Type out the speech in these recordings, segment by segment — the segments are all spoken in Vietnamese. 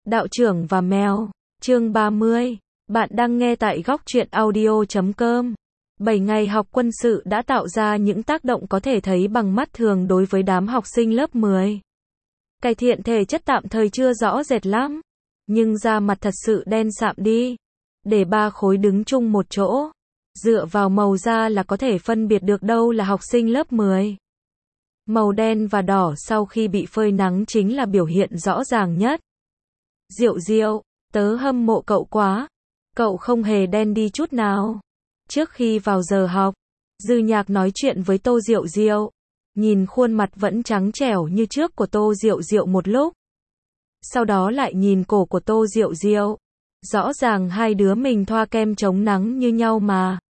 Đạo trưởng và mèo, chương 30. Bạn đang nghe tại góc truyện audio.com. 7 ngày học quân sự đã tạo ra những tác động có thể thấy bằng mắt thường đối với đám học sinh lớp 10. Cải thiện thể chất tạm thời chưa rõ rệt lắm, nhưng da mặt thật sự đen sạm đi. Để 3 khối đứng chung một chỗ, dựa vào màu da là có thể phân biệt được đâu là học sinh lớp 10. Màu đen và đỏ sau khi bị phơi nắng chính là biểu hiện rõ ràng nhất. Diệu Diệu, tớ hâm mộ cậu quá. Cậu không hề đen đi chút nào. Trước khi vào giờ học, Dư Nhạc nói chuyện với Tô Diệu Diệu. Nhìn khuôn mặt vẫn trắng trẻo như trước của Tô Diệu Diệu một lúc. Sau đó lại nhìn cổ của Tô Diệu Diệu. Rõ ràng hai đứa mình thoa kem chống nắng như nhau mà.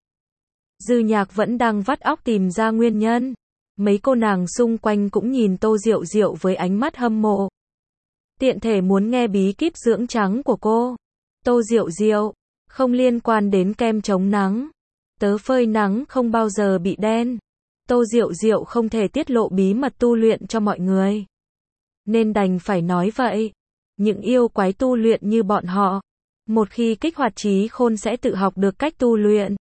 Dư Nhạc vẫn đang vắt óc tìm ra nguyên nhân. Mấy cô nàng xung quanh cũng nhìn Tô Diệu Diệu với ánh mắt hâm mộ. Tiện thể muốn nghe bí kíp dưỡng trắng của cô. Tô Diệu Diệu, không liên quan đến kem chống nắng. Tớ phơi nắng không bao giờ bị đen. Tô Diệu Diệu không thể tiết lộ bí mật tu luyện cho mọi người, nên đành phải nói vậy. Những yêu quái tu luyện như bọn họ, một khi kích hoạt trí khôn sẽ tự học được cách tu luyện.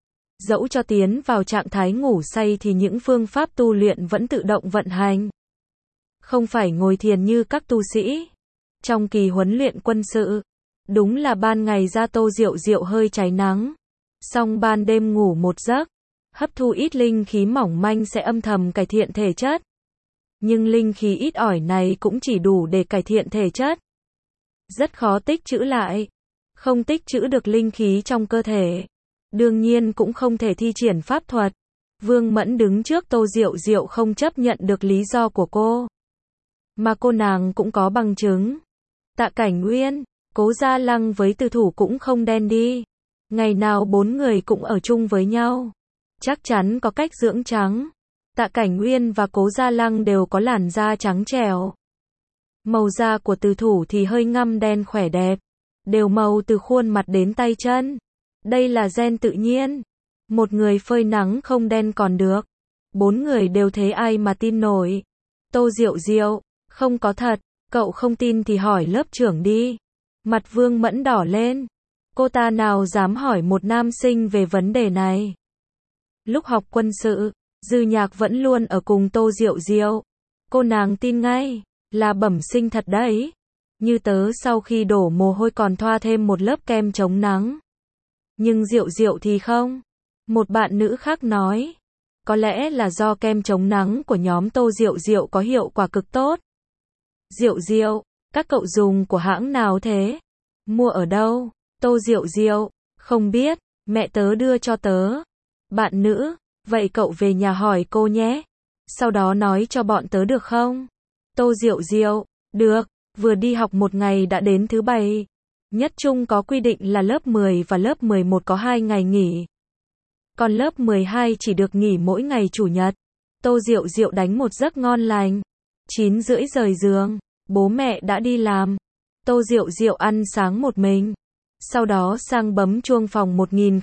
Dẫu cho tiến vào trạng thái ngủ say thì những phương pháp tu luyện vẫn tự động vận hành. Không phải ngồi thiền như các tu sĩ. Trong kỳ huấn luyện quân sự, đúng là ban ngày da Tô Diệu Diệu hơi cháy nắng. Xong ban đêm ngủ một giấc, hấp thu ít linh khí mỏng manh sẽ âm thầm cải thiện thể chất. Nhưng linh khí ít ỏi này cũng chỉ đủ để cải thiện thể chất. Rất khó tích trữ lại. Không tích trữ được linh khí trong cơ thể, đương nhiên cũng không thể thi triển pháp thuật. Vương Mẫn đứng trước Tô Diệu Diệu không chấp nhận được lý do của cô. Mà cô nàng cũng có bằng chứng. Tạ Cảnh Uyên, Cố Gia Lăng với Từ Thủ cũng không đen đi. Ngày nào 4 người cũng ở chung với nhau, chắc chắn có cách dưỡng trắng. Tạ Cảnh Uyên và Cố Gia Lăng đều có làn da trắng trẻo. Màu da của Từ Thủ thì hơi ngăm đen khỏe đẹp, đều màu từ khuôn mặt đến tay chân. Đây là gen tự nhiên. Một người phơi nắng không đen còn được. 4 người đều thế ai mà tin nổi. Tô Diệu Diệu, không có thật. Cậu không tin thì hỏi lớp trưởng đi. Mặt Vương Mẫn đỏ lên. Cô ta nào dám hỏi một nam sinh về vấn đề này. Lúc học quân sự, Dư Nhạc vẫn luôn ở cùng Tô Diệu Diệu. Cô nàng tin ngay, là bẩm sinh thật đấy. Như tớ sau khi đổ mồ hôi còn thoa thêm một lớp kem chống nắng. Nhưng Diệu Diệu thì không. Một bạn nữ khác nói, có lẽ là do kem chống nắng của nhóm Tô Diệu Diệu có hiệu quả cực tốt. Diệu Diệu, các cậu dùng của hãng nào thế? Mua ở đâu? Tô Diệu Diệu, không biết, mẹ tớ đưa cho tớ. Bạn nữ, vậy cậu về nhà hỏi cô nhé. Sau đó nói cho bọn tớ được không? Tô Diệu Diệu, được, vừa đi học một ngày đã đến thứ 7. Nhất trung có quy định là lớp 10 và lớp 11 có 2 ngày nghỉ. Còn lớp 12 chỉ được nghỉ mỗi ngày chủ nhật. Tô Diệu Diệu đánh một giấc ngon lành. 9 rưỡi rời giường, bố mẹ đã đi làm. Tô Diệu Diệu ăn sáng một mình. Sau đó sang bấm chuông phòng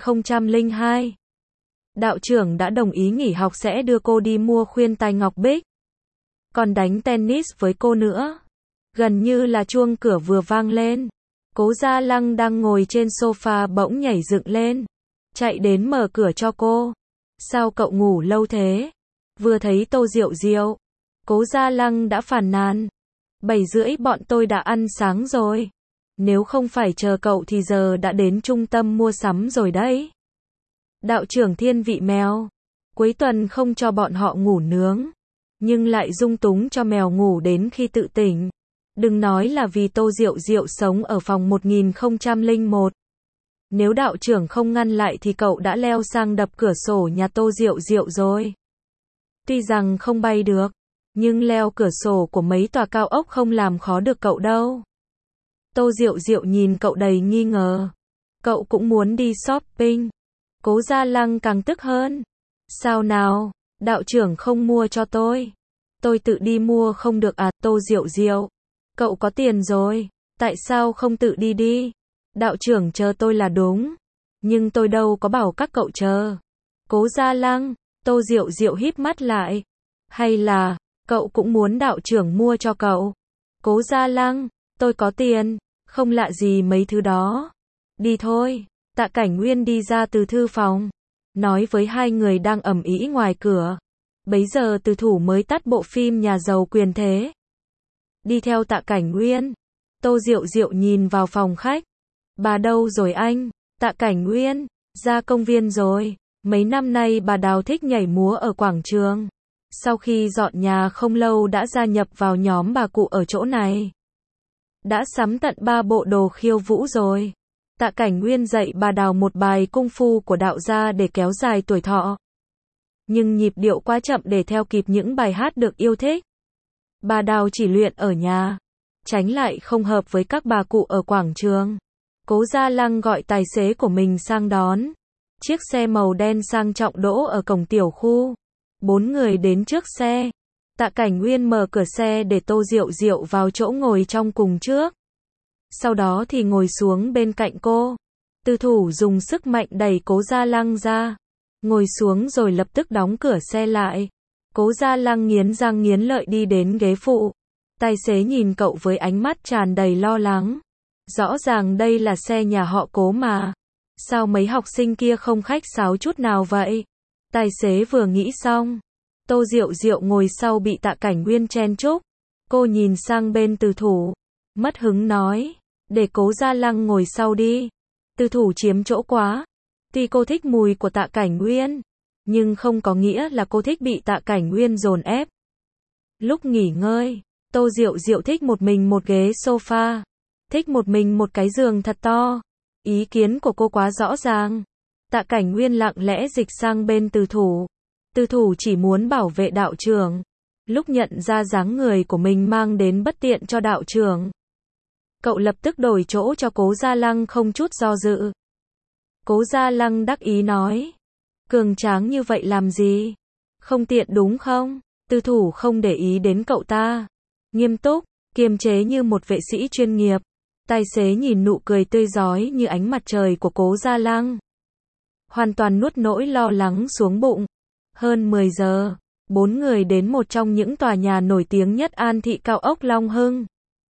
1002. Đạo trưởng đã đồng ý nghỉ học sẽ đưa cô đi mua khuyên tai ngọc bích. Còn đánh tennis với cô nữa. Gần như là chuông cửa vừa vang lên. Cố Gia Lăng đang ngồi trên sofa bỗng nhảy dựng lên. Chạy đến mở cửa cho cô. Sao cậu ngủ lâu thế? Vừa thấy Tô Diệu Diệu, Cố Gia Lăng đã phàn nàn. 7 rưỡi bọn tôi đã ăn sáng rồi. Nếu không phải chờ cậu thì giờ đã đến trung tâm mua sắm rồi đấy. Đạo trưởng thiên vị mèo. Cuối tuần không cho bọn họ ngủ nướng, nhưng lại dung túng cho mèo ngủ đến khi tự tỉnh. Đừng nói là vì Tô Diệu Diệu sống ở phòng 1001. Nếu đạo trưởng không ngăn lại thì cậu đã leo sang đập cửa sổ nhà Tô Diệu Diệu rồi. Tuy rằng không bay được, nhưng leo cửa sổ của mấy tòa cao ốc không làm khó được cậu đâu. Tô Diệu Diệu nhìn cậu đầy nghi ngờ. Cậu cũng muốn đi shopping. Cố Gia Lăng càng tức hơn. Sao nào, đạo trưởng không mua cho tôi. Tôi tự đi mua không được à? Tô Diệu Diệu, cậu có tiền rồi, tại sao không tự đi đi? Đạo trưởng chờ tôi là đúng. Nhưng tôi đâu có bảo các cậu chờ. Cố Gia Lăng, Tô Diệu Diệu híp mắt lại. Hay là, cậu cũng muốn đạo trưởng mua cho cậu? Cố Gia Lăng, tôi có tiền, Không lạ gì mấy thứ đó. Đi thôi. Tạ Cảnh Nguyên đi ra từ thư phòng, nói với hai người đang ầm ĩ ngoài cửa. Bấy giờ Từ Thủ mới tắt bộ phim Nhà giàu quyền thế. Đi theo Tạ Cảnh Nguyên. Tô Diệu Diệu nhìn vào phòng khách. Bà đâu rồi anh? Tạ Cảnh Nguyên, ra công viên rồi. Mấy năm nay bà Đào thích nhảy múa ở quảng trường. Sau khi dọn nhà không lâu đã gia nhập vào nhóm bà cụ ở chỗ này. Đã sắm tận 3 bộ đồ khiêu vũ rồi. Tạ Cảnh Nguyên dạy bà Đào một bài cung phu của đạo gia để kéo dài tuổi thọ. Nhưng nhịp điệu quá chậm để theo kịp những bài hát được yêu thích. Bà Đào chỉ luyện ở nhà, tránh lại không hợp với các bà cụ ở quảng trường. Cố Gia Lăng gọi tài xế của mình sang đón. Chiếc xe màu đen sang trọng đỗ ở cổng tiểu khu. 4 người đến trước xe. Tạ Cảnh Nguyên mở cửa xe để Tô Diệu Diệu vào chỗ ngồi trong cùng trước. Sau đó thì ngồi xuống bên cạnh cô. Từ Thủ dùng sức mạnh đẩy Cố Gia Lăng ra. Ngồi xuống rồi lập tức đóng cửa xe lại. Cố Gia Lăng nghiến răng nghiến lợi đi đến ghế phụ. Tài xế nhìn cậu với ánh mắt tràn đầy lo lắng. Rõ ràng đây là xe nhà họ Cố mà. Sao mấy học sinh kia không khách sáo chút nào vậy? Tài xế vừa nghĩ xong. Tô Diệu Diệu ngồi sau bị Tạ Cảnh Nguyên chen chúc. Cô nhìn sang bên Từ Thủ. Mất hứng nói. Để Cố Gia Lăng ngồi sau đi. Từ Thủ chiếm chỗ quá. Tuy cô thích mùi của Tạ Cảnh Nguyên, nhưng không có nghĩa là cô thích bị Tạ Cảnh Nguyên dồn ép. Lúc nghỉ ngơi, Tô Diệu Diệu thích một mình một ghế sofa. Thích một mình một cái giường thật to. Ý kiến của cô quá rõ ràng. Tạ Cảnh Nguyên lặng lẽ dịch sang bên Từ Thủ. Từ Thủ chỉ muốn bảo vệ đạo trưởng. Lúc nhận ra dáng người của mình mang đến bất tiện cho đạo trưởng, cậu lập tức đổi chỗ cho Cố Gia Lăng không chút do dự. Cố Gia Lăng đắc ý nói. Cường tráng như vậy làm gì? Không tiện đúng không? Từ Thủ không để ý đến cậu ta. Nghiêm túc, kiềm chế như một vệ sĩ chuyên nghiệp. Tài xế nhìn nụ cười tươi rói như ánh mặt trời của Cố Gia Lăng. Hoàn toàn nuốt nỗi lo lắng xuống bụng. Hơn 10 giờ, 4 người đến một trong những tòa nhà nổi tiếng nhất An Thị cao ốc Long Hưng.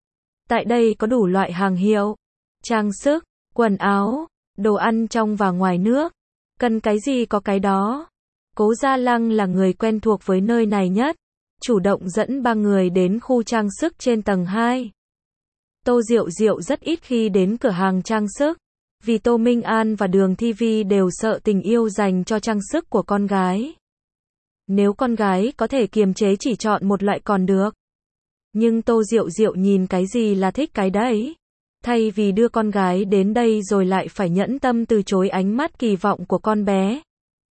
Tại đây có đủ loại hàng hiệu, trang sức, quần áo, đồ ăn trong và ngoài nước. Cần cái gì có cái đó. Cố Gia Lăng là người quen thuộc với nơi này nhất. Chủ động dẫn 3 người đến khu trang sức trên tầng 2. Tô Diệu Diệu rất ít khi đến cửa hàng trang sức. Vì Tô Minh An và Đường Thi Vi đều sợ tình yêu dành cho trang sức của con gái. Nếu con gái có thể kiềm chế chỉ chọn một loại còn được. Nhưng Tô Diệu Diệu nhìn cái gì là thích cái đấy. Thay vì đưa con gái đến đây rồi lại phải nhẫn tâm từ chối ánh mắt kỳ vọng của con bé.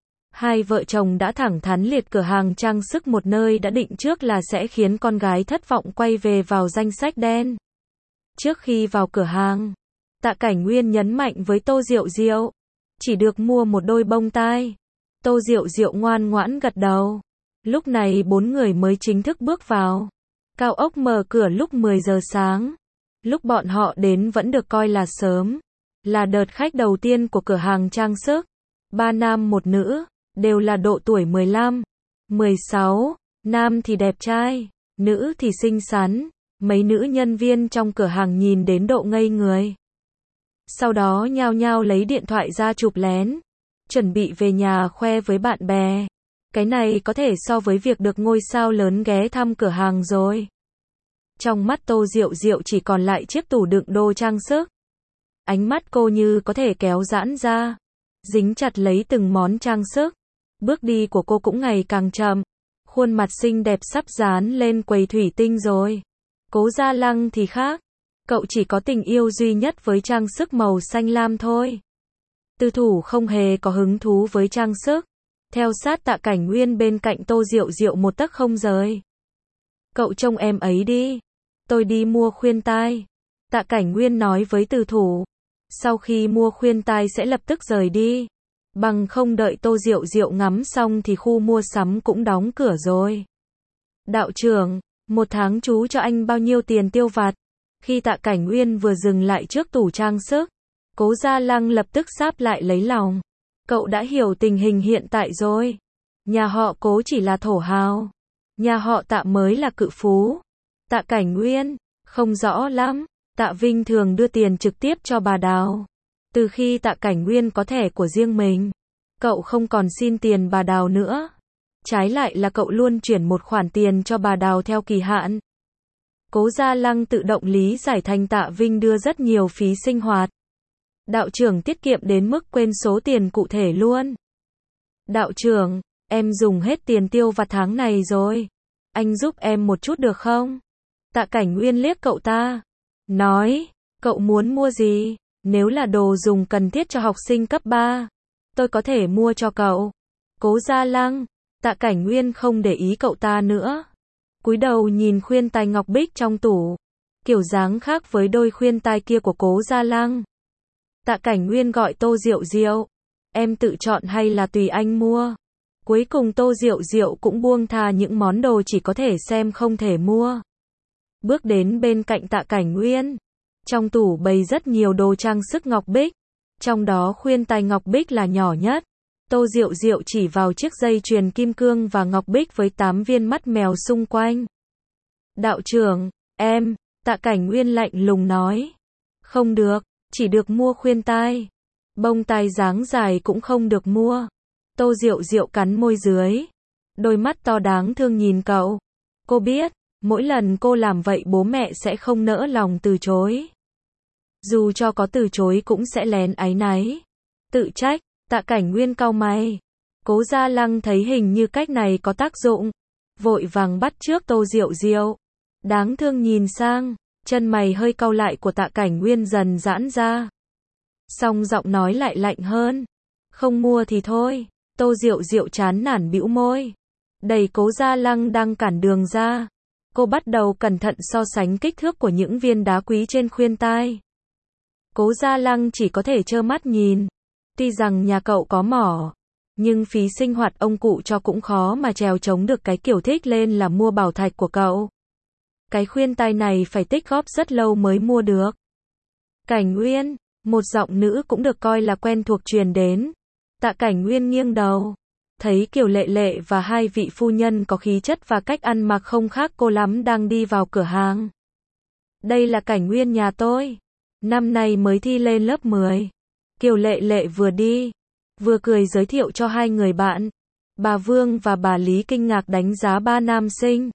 Hai vợ chồng đã thẳng thắn liệt cửa hàng trang sức một nơi đã định trước là sẽ khiến con gái thất vọng quay về vào danh sách đen. Trước khi vào cửa hàng, Tạ Cảnh Nguyên nhấn mạnh với Tô Diệu Diệu. Chỉ được mua một đôi bông tai. Tô Diệu Diệu ngoan ngoãn gật đầu. Lúc này 4 người mới chính thức bước vào. Cao ốc mở cửa lúc 10 giờ sáng. Lúc bọn họ đến vẫn được coi là sớm. Là đợt khách đầu tiên của cửa hàng trang sức. 3 nam một nữ, đều là độ tuổi 15, 16, nam thì đẹp trai, nữ thì xinh xắn. Mấy nữ nhân viên trong cửa hàng nhìn đến độ ngây người. Sau đó nhao nhao lấy điện thoại ra chụp lén. Chuẩn bị về nhà khoe với bạn bè. Cái này có thể so với việc được ngôi sao lớn ghé thăm cửa hàng rồi. Trong mắt Tô Diệu Diệu chỉ còn lại chiếc tủ đựng đồ trang sức. Ánh mắt cô như có thể kéo giãn ra, dính chặt lấy từng món trang sức. Bước đi của cô cũng ngày càng chậm. Khuôn mặt xinh đẹp sắp dán lên quầy thủy tinh rồi. Cố Gia Lăng thì khác. Cậu chỉ có tình yêu duy nhất với trang sức màu xanh lam thôi. Từ Thủ không hề có hứng thú với trang sức. Theo sát Tạ Cảnh Nguyên bên cạnh Tô Diệu Diệu một tấc không rời. Cậu trông em ấy đi. Tôi đi mua khuyên tai. Tạ Cảnh Nguyên nói với Từ Thủ. Sau khi mua khuyên tai sẽ lập tức rời đi. Bằng không đợi Tô Diệu Diệu ngắm xong thì khu mua sắm cũng đóng cửa rồi. Đạo trưởng, 1 tháng chú cho anh bao nhiêu tiền tiêu vặt? Khi Tạ Cảnh Nguyên vừa dừng lại trước tủ trang sức, Cố Gia Lăng lập tức sáp lại lấy lòng. Cậu đã hiểu tình hình hiện tại rồi. Nhà họ Cố chỉ là thổ hào. Nhà họ Tạ mới là cự phú. Tạ Cảnh Nguyên, không rõ lắm. Tạ Vinh thường đưa tiền trực tiếp cho bà Đào. Từ khi Tạ Cảnh Nguyên có thẻ của riêng mình, cậu không còn xin tiền bà Đào nữa. Trái lại là cậu luôn chuyển một khoản tiền cho bà Đào theo kỳ hạn. Cố Gia Lăng tự động lý giải thành Tạ Vinh đưa rất nhiều phí sinh hoạt. Đạo trưởng tiết kiệm đến mức quên số tiền cụ thể luôn. Đạo trưởng, em dùng hết tiền tiêu vặt tháng này rồi. Anh giúp em một chút được không? Tạ Cảnh Nguyên liếc cậu ta. Nói, cậu muốn mua gì? Nếu là đồ dùng cần thiết cho học sinh cấp 3, tôi có thể mua cho cậu. Cố Gia Lăng, Tạ Cảnh Nguyên không để ý cậu ta nữa. Cúi đầu nhìn khuyên tai ngọc bích trong tủ. Kiểu dáng khác với đôi khuyên tai kia của Cố Gia Lăng. Tạ Cảnh Nguyên gọi Tô Diệu Diệu. Em tự chọn hay là tùy anh mua? Cuối cùng Tô Diệu Diệu cũng buông tha những món đồ chỉ có thể xem không thể mua. Bước đến bên cạnh Tạ Cảnh Nguyên. Trong tủ bày rất nhiều đồ trang sức ngọc bích. Trong đó khuyên tai ngọc bích là nhỏ nhất. Tô Diệu Diệu chỉ vào chiếc dây chuyền kim cương và ngọc bích với 8 viên mắt mèo xung quanh. Đạo trưởng, em, Tạ Cảnh Nguyên lạnh lùng nói. Không được, chỉ được mua khuyên tai. Bông tai dáng dài cũng không được mua. Tô Diệu Diệu cắn môi dưới. Đôi mắt to đáng thương nhìn cậu. Cô biết, mỗi lần cô làm vậy bố mẹ sẽ không nỡ lòng từ chối. Dù cho có từ chối cũng sẽ lén áy náy. Tự trách, Tạ Cảnh Nguyên cau mày. Cố Gia Lăng thấy hình như cách này có tác dụng. Vội vàng bắt chước Tô Diệu Diệu. Đáng thương nhìn sang, chân mày hơi cau lại của Tạ Cảnh Nguyên dần giãn ra. Song giọng nói lại lạnh hơn. Không mua thì thôi. Tô Diệu Diệu chán nản bĩu môi. Đẩy Cố Gia Lăng đang cản đường ra. Cô bắt đầu cẩn thận so sánh kích thước của những viên đá quý trên khuyên tai. Cố Gia Lăng chỉ có thể trơ mắt nhìn. Tuy rằng nhà cậu có mỏ, nhưng phí sinh hoạt ông cụ cho cũng khó mà trèo chống được cái kiểu thích lên là mua bảo thạch của cậu. Cái khuyên tai này phải tích góp rất lâu mới mua được. Cảnh Nguyên, một giọng nữ cũng được coi là quen thuộc truyền đến. Tạ Cảnh Nguyên nghiêng đầu, thấy Kiều Lệ Lệ và hai vị phu nhân có khí chất và cách ăn mặc không khác cô lắm đang đi vào cửa hàng. Đây là Cảnh Nguyên nhà tôi. Năm nay mới thi lên lớp 10. Kiều Lệ Lệ vừa đi, vừa cười giới thiệu cho hai người bạn. Bà Vương và bà Lý kinh ngạc đánh giá ba nam sinh.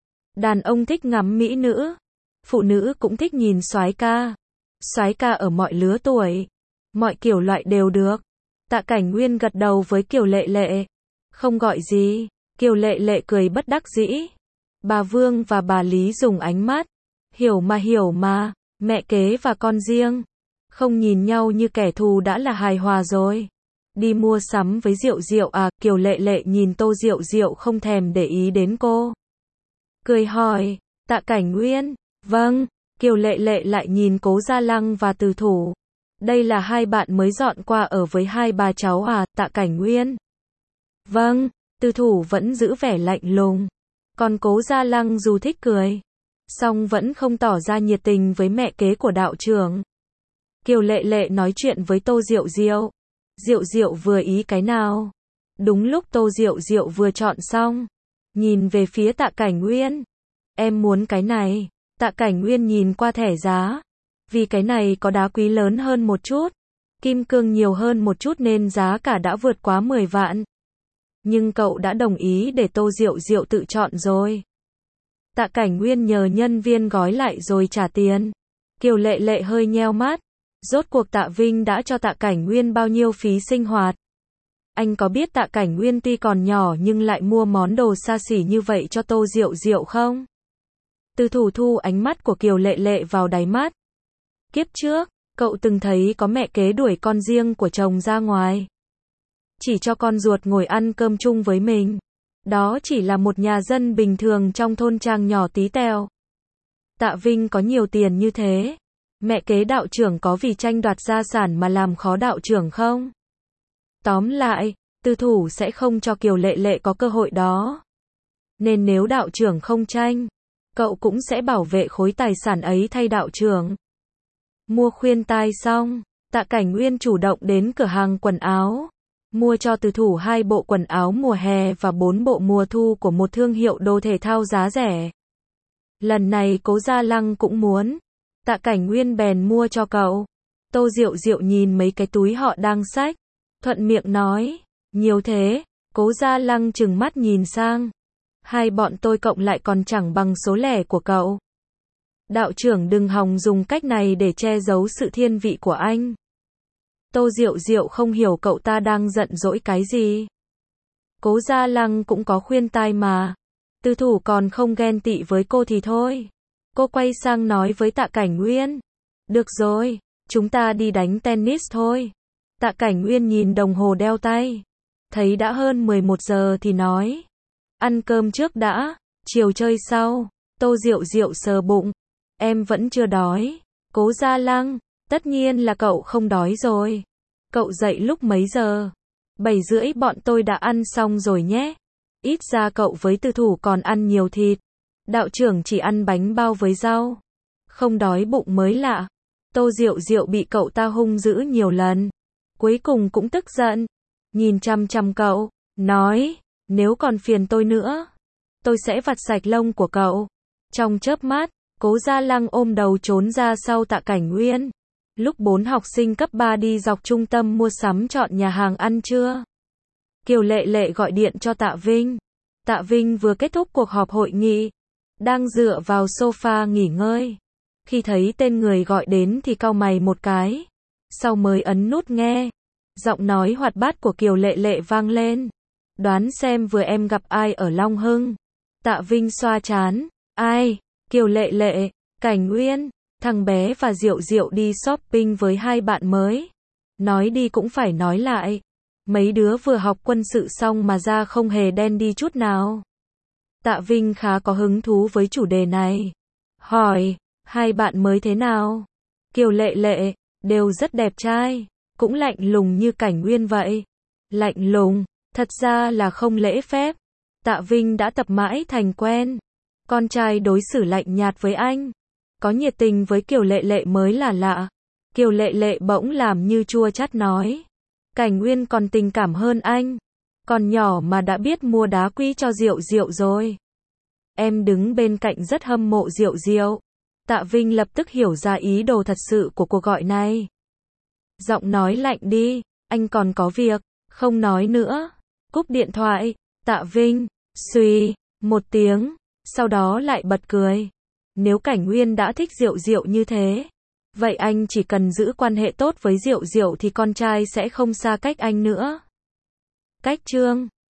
Đàn ông thích ngắm mỹ nữ, phụ nữ cũng thích nhìn soái ca. Soái ca ở mọi lứa tuổi, mọi kiểu loại đều được. Tạ Cảnh Nguyên gật đầu với Kiều Lệ Lệ. Không gọi gì. Kiều Lệ Lệ cười bất đắc dĩ. Bà Vương và bà Lý dùng ánh mắt. Hiểu mà, mẹ kế và con riêng. Không nhìn nhau như kẻ thù đã là hài hòa rồi. Đi mua sắm với Diệu Diệu à? Kiều Lệ Lệ nhìn Tô Diệu Diệu không thèm để ý đến cô. Cười hỏi, Tạ Cảnh Nguyên. Vâng. Kiều Lệ Lệ lại nhìn Cố Gia Lăng và Từ Thủ. Đây là hai bạn mới dọn qua ở với hai bà cháu à? Tạ Cảnh Nguyên. Vâng. Từ Thủ vẫn giữ vẻ lạnh lùng. Còn Cố Gia Lăng dù thích cười, song vẫn không tỏ ra nhiệt tình với mẹ kế của đạo trưởng. Kiều Lệ Lệ nói chuyện với Tô Diệu Diệu. Diệu Diệu vừa ý cái nào? Đúng lúc Tô Diệu Diệu vừa chọn xong, nhìn về phía Tạ Cảnh Nguyên. Em muốn cái này. Tạ Cảnh Nguyên nhìn qua thẻ giá. Vì cái này có đá quý lớn hơn một chút, kim cương nhiều hơn một chút nên giá cả đã vượt quá 10 vạn. Nhưng cậu đã đồng ý để Tô Diệu Diệu tự chọn rồi. Tạ Cảnh Nguyên nhờ nhân viên gói lại rồi trả tiền. Kiều Lệ Lệ hơi nheo mắt. Rốt cuộc Tạ Vinh đã cho Tạ Cảnh Nguyên bao nhiêu phí sinh hoạt? Anh có biết Tạ Cảnh Nguyên tuy còn nhỏ nhưng lại mua món đồ xa xỉ như vậy cho Tô Diệu Diệu không? Từ Thủ thu ánh mắt của Kiều Lệ Lệ vào đáy mắt. Kiếp trước, cậu từng thấy có mẹ kế đuổi con riêng của chồng ra ngoài. Chỉ cho con ruột ngồi ăn cơm chung với mình. Đó chỉ là một nhà dân bình thường trong thôn trang nhỏ tí tẹo. Tạ Vinh có nhiều tiền như thế. Mẹ kế đạo trưởng có vì tranh đoạt gia sản mà làm khó đạo trưởng không? Tóm lại, Từ Thủ sẽ không cho Kiều Lệ Lệ có cơ hội đó. Nên nếu đạo trưởng không tranh, cậu cũng sẽ bảo vệ khối tài sản ấy thay đạo trưởng. Mua khuyên tai xong, Tạ Cảnh Nguyên chủ động đến cửa hàng quần áo. Mua cho Từ Thủ 2 bộ quần áo mùa hè và 4 bộ mùa thu của một thương hiệu đồ thể thao giá rẻ. Lần này Cố Gia Lăng cũng muốn. Tạ Cảnh Nguyên bèn mua cho cậu. Tô Diệu Diệu nhìn mấy cái túi họ đang xách, thuận miệng nói, nhiều thế. Cố Gia Lăng trừng mắt nhìn sang. Hai bọn tôi cộng lại còn chẳng bằng số lẻ của cậu. Đạo trưởng đừng hòng dùng cách này để che giấu sự thiên vị của anh. Tô Diệu Diệu không hiểu cậu ta đang giận dỗi cái gì. Cố Gia Lăng cũng có khuyên tai mà. Tư thủ còn không ghen tị với cô thì thôi. Cô quay sang nói với Tạ Cảnh Nguyên. Được rồi, chúng ta đi đánh tennis thôi. Tạ Cảnh Nguyên nhìn đồng hồ đeo tay. Thấy đã hơn 11 giờ thì nói. Ăn cơm trước đã, chiều chơi sau. Tô Diệu Diệu sờ bụng. Em vẫn chưa đói. Cố Gia Lăng, tất nhiên là cậu không đói rồi. Cậu dậy lúc mấy giờ? 7:30 bọn tôi đã ăn xong rồi nhé. Ít ra cậu với Tư thủ còn ăn nhiều thịt. Đạo trưởng chỉ ăn bánh bao với rau. Không đói bụng mới lạ. Tô Diệu Diệu bị cậu ta hung dữ nhiều lần. Cuối cùng cũng tức giận. Nhìn chăm chăm cậu, nói, nếu còn phiền tôi nữa, tôi sẽ vặt sạch lông của cậu. Trong chớp mắt, Cố Gia Lăng ôm đầu trốn ra sau Tạ Cảnh Nguyên. Lúc 4 học sinh cấp 3 đi dọc trung tâm mua sắm chọn nhà hàng ăn trưa, Kiều Lệ Lệ gọi điện cho Tạ Vinh. Tạ Vinh vừa kết thúc cuộc họp hội nghị, đang dựa vào sofa nghỉ ngơi. Khi thấy tên người gọi đến thì cau mày một cái, sau mới ấn nút nghe. Giọng nói hoạt bát của Kiều Lệ Lệ vang lên. Đoán xem vừa em gặp ai ở Long Hưng. Tạ Vinh xoa trán. Ai? Kiều Lệ Lệ, Cảnh Nguyên, thằng bé và Diệu Diệu đi shopping với hai bạn mới. Nói đi cũng phải nói lại. Mấy đứa vừa học quân sự xong mà da không hề đen đi chút nào. Tạ Vinh khá có hứng thú với chủ đề này. Hỏi, hai bạn mới thế nào? Kiều Lệ Lệ, đều rất đẹp trai. Cũng lạnh lùng như Cảnh Nguyên vậy. Lạnh lùng, thật ra là không lễ phép. Tạ Vinh đã tập mãi thành quen. Con trai đối xử lạnh nhạt với anh. Có nhiệt tình với Kiều Lệ Lệ mới là lạ. Kiều Lệ Lệ bỗng làm như chua chát nói. Cảnh Nguyên còn tình cảm hơn anh. Còn nhỏ mà đã biết mua đá quý cho Diệu Diệu rồi. Em đứng bên cạnh rất hâm mộ Diệu Diệu. Tạ Vinh lập tức hiểu ra ý đồ thật sự của cuộc gọi này. Giọng nói lạnh đi, anh còn có việc, không nói nữa. Cúp điện thoại, Tạ Vinh, suy, một tiếng, sau đó lại bật cười. Nếu Cảnh Nguyên đã thích Diệu Diệu như thế, vậy anh chỉ cần giữ quan hệ tốt với Diệu Diệu thì con trai sẽ không xa cách anh nữa. Cách chương